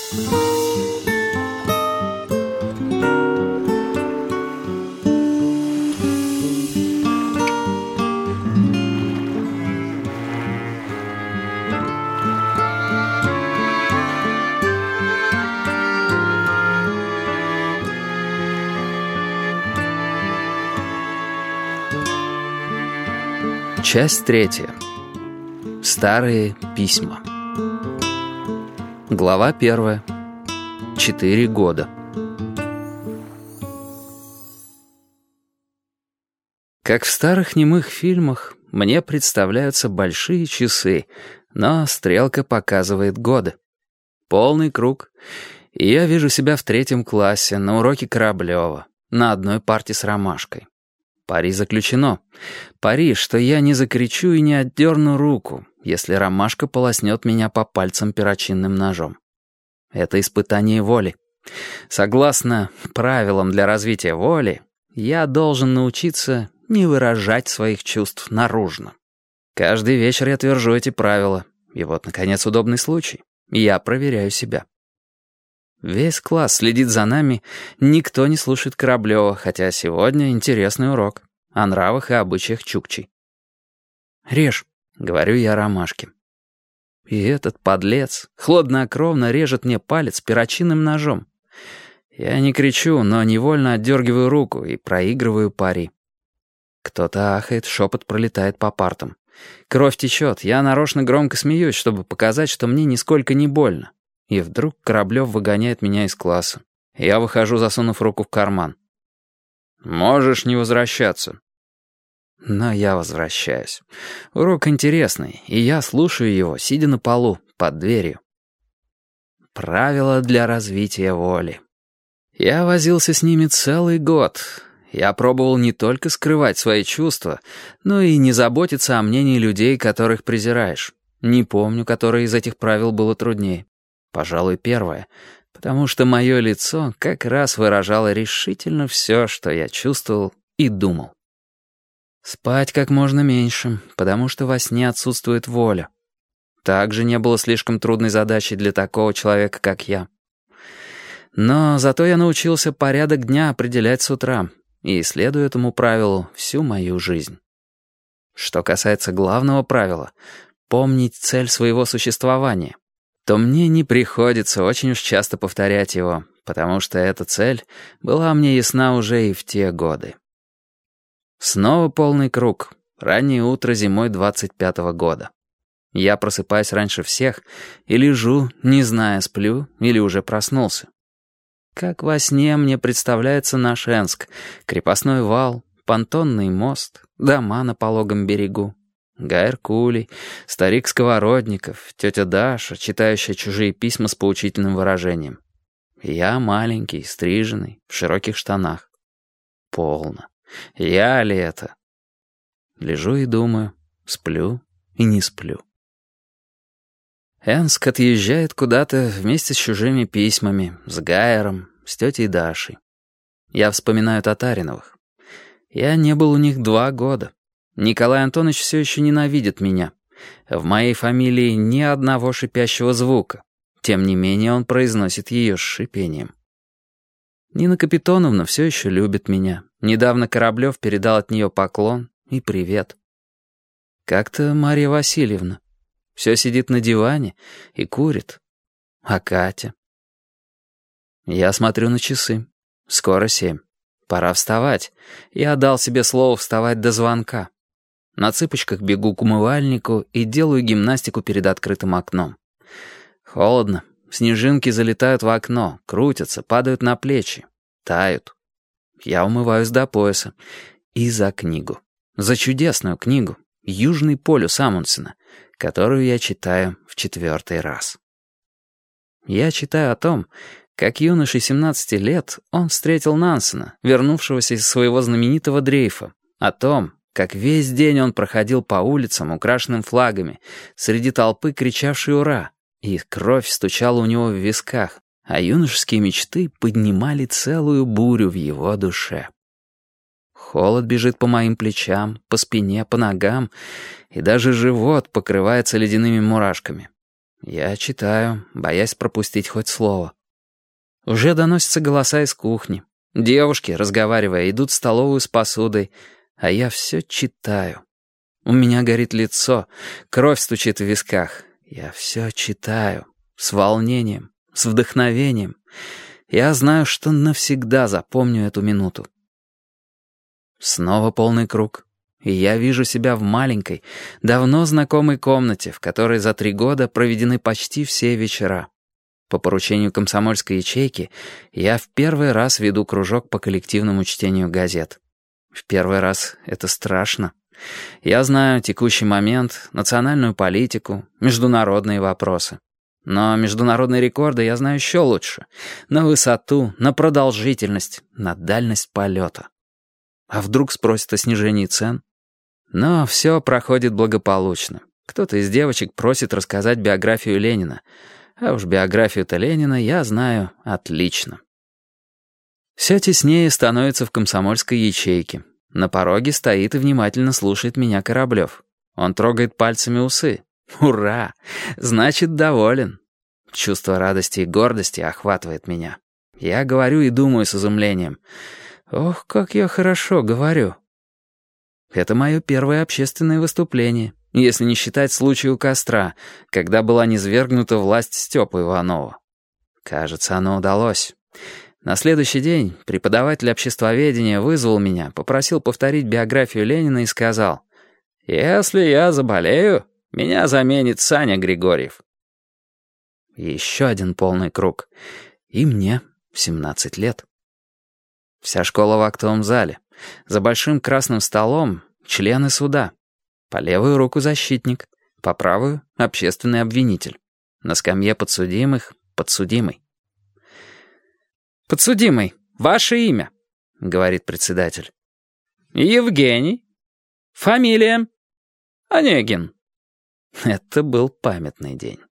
Часть 3. Старые письма. Глава 1. 4 года. Как в старых немых фильмах, мне представляются большие часы, но стрелка показывает годы. Полный круг, и я вижу себя в 3 классе на уроке Кораблева, на одной парте с Ромашкой. Пари заключено. Пари, что я не закричу и не отдерну руку, если Ромашка полоснет меня по пальцам перочинным ножом. Это испытание воли. Согласно правилам для развития воли, я должен научиться не выражать своих чувств наружно. Каждый вечер я твержу эти правила, и вот, наконец, удобный случай. Я проверяю себя. Весь класс следит за нами, никто не слушает Кораблева, хотя сегодня интересный урок о нравах и обычаях чукчей. «Режь», — говорю я Ромашке. И этот подлец хладнокровно режет мне палец перочинным ножом. Я не кричу, но невольно отдергиваю руку и проигрываю пари. Кто-то ахает, шепот пролетает по партам. Кровь течет, я нарочно громко смеюсь, чтобы показать, что мне нисколько не больно. И вдруг Кораблев выгоняет меня из класса. Я выхожу, засунув руку в карман. «Можешь не возвращаться». Но я возвращаюсь. Урок интересный, и я слушаю его, сидя на полу, под дверью. Правила для развития воли. Я возился с ними целый год. Я пробовал не только скрывать свои чувства, но и не заботиться о мнении людей, которых презираешь. Не помню, которое из этих правил было труднее. Пожалуй, первое, потому что мое лицо как раз выражало решительно все, что я чувствовал и думал. Спать как можно меньше, потому что во сне отсутствует воля. Также не было слишком трудной задачей для такого человека, как я. Но зато я научился порядок дня определять с утра и следую этому правилу всю мою жизнь. Что касается главного правила — помнить цель своего существования — то мне не приходится очень уж часто повторять его, потому что эта цель была мне ясна уже и в те годы. Снова полный круг. Раннее утро зимой 25-го года. Я просыпаюсь раньше всех и лежу, не зная, сплю или уже проснулся. Как во сне мне представляется наш Энск, крепостной вал, понтонный мост, дома на пологом берегу. Гай Эркулей, старик Сковородников, тетя Даша, читающая чужие письма с поучительным выражением. Я маленький, стриженный, в широких штанах. Полно. Я ли это? Лежу и думаю, сплю и не сплю. Энск отъезжает куда-то вместе с чужими письмами, с Гайером, с тетей Дашей. Я вспоминаю Татариновых. Я не был у них 2 года. Николай Антонович все еще ненавидит меня. В моей фамилии ни одного шипящего звука. Тем не менее он произносит ее с шипением. Нина Капитоновна все еще любит меня. Недавно Кораблев передал от нее поклон и привет. Как-то Марья Васильевна. Все сидит на диване и курит. А Катя? Я смотрю на часы. Скоро 7. Пора вставать. Я дал себе слово вставать до звонка. На цыпочках бегу к умывальнику и делаю гимнастику перед открытым окном. Холодно. Снежинки залетают в окно, крутятся, падают на плечи, тают. Я умываюсь до пояса. И за книгу. За чудесную книгу «Южный полюс» Амундсена, которую я читаю в 4-й раз. Я читаю о том, как юношей 17 лет он встретил Нансена, вернувшегося из своего знаменитого дрейфа, о том, как весь день он проходил по улицам, украшенным флагами, среди толпы, кричавшей «Ура!», и кровь стучала у него в висках, а юношеские мечты поднимали целую бурю в его душе. Холод бежит по моим плечам, по спине, по ногам, и даже живот покрывается ледяными мурашками. Я читаю, боясь пропустить хоть слово. Уже доносятся голоса из кухни. Девушки, разговаривая, идут в столовую с посудой, а я все читаю. У меня горит лицо, кровь стучит в висках. Я все читаю, с волнением, с вдохновением. Я знаю, что навсегда запомню эту минуту. Снова полный круг. И я вижу себя в маленькой, давно знакомой комнате, в которой за 3 года проведены почти все вечера. По поручению комсомольской ячейки я в первый раз веду кружок по коллективному чтению газет. В первый раз это страшно. Я знаю текущий момент, национальную политику, международные вопросы. Но международные рекорды я знаю еще лучше. На высоту, на продолжительность, на дальность полета. А вдруг спросят о снижении цен? Но все проходит благополучно. Кто-то из девочек просит рассказать биографию Ленина. А уж биографию-то Ленина я знаю отлично. Все теснее становится в комсомольской ячейке. На пороге стоит и внимательно слушает меня Кораблев. Он трогает пальцами усы. Ура! Значит, доволен. Чувство радости и гордости охватывает меня. Я говорю и думаю с изумлением. Ох, как я хорошо говорю. Это мое первое общественное выступление, если не считать случая у костра, когда была низвергнута власть Степы Иванова. Кажется, оно удалось. На следующий день преподаватель обществоведения вызвал меня, попросил повторить биографию Ленина и сказал: «Если я заболею, меня заменит Саня Григорьев». Еще один полный круг. И мне 17 лет. Вся школа в актовом зале. За большим красным столом члены суда. По левую руку защитник, по правую — общественный обвинитель. На скамье подсудимых — подсудимый. «Подсудимый, ваше имя?» — говорит председатель. «Евгений. Фамилия?» «Онегин». Это был памятный день.